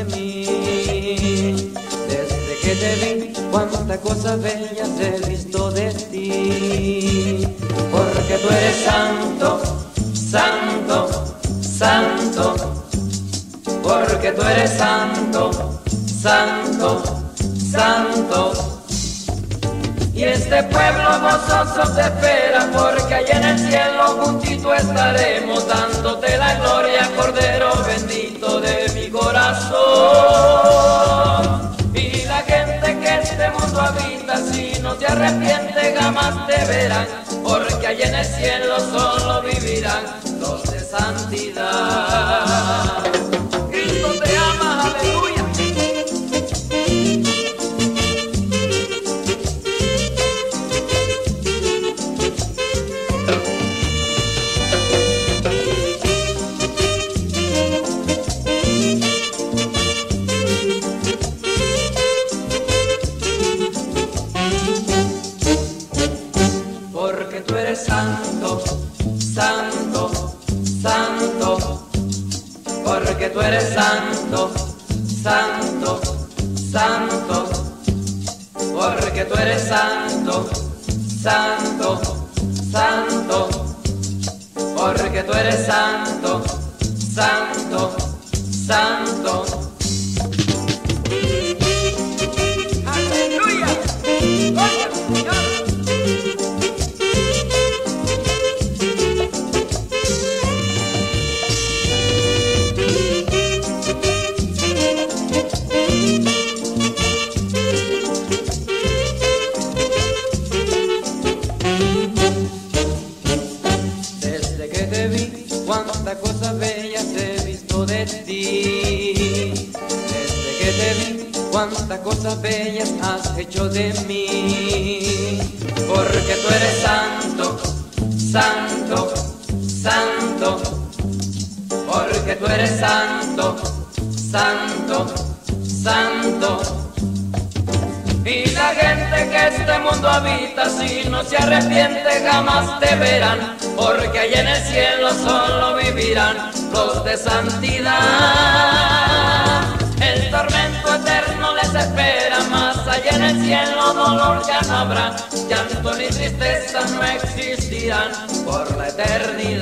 mí. Desde que te vi, cuántas cosas bellas he visto de ti. Porque tú eres santo, santo, santo. Porque tú eres santo, santo, santo. Y este pueblo gozoso te espera, porque allá en el cielo juntito estaremos, dándote la gloria, Cordero bendito de mi corazón. Y la gente que este mundo habita, si no te arrepientes jamás te verán, porque allá en el cielo solo vivirán los de santidad. Cristo te ama, aleluya. Porque tú eres santo, santo, santo. Porque tú eres santo, santo, santo. Porque tú eres santo, santo, santo. Porque tú eres santo, santo, santo. ¡Aleluya! ¡Gloria al Señor! Desde que te vi, cuántas cosas bellas he visto de ti. Desde que te vi, cuántas cosas bellas has hecho de mí. Porque tú eres santo, santo, santo. Porque tú eres santo, santo, santo. Y la gente que este mundo habita, si no se arrepiente jamás te verán, porque allá en el cielo solo vivirán los de santidad. El tormento eterno les espera, más allá en el cielo dolor ya no habrá, llanto ni tristeza no existirán por la eternidad.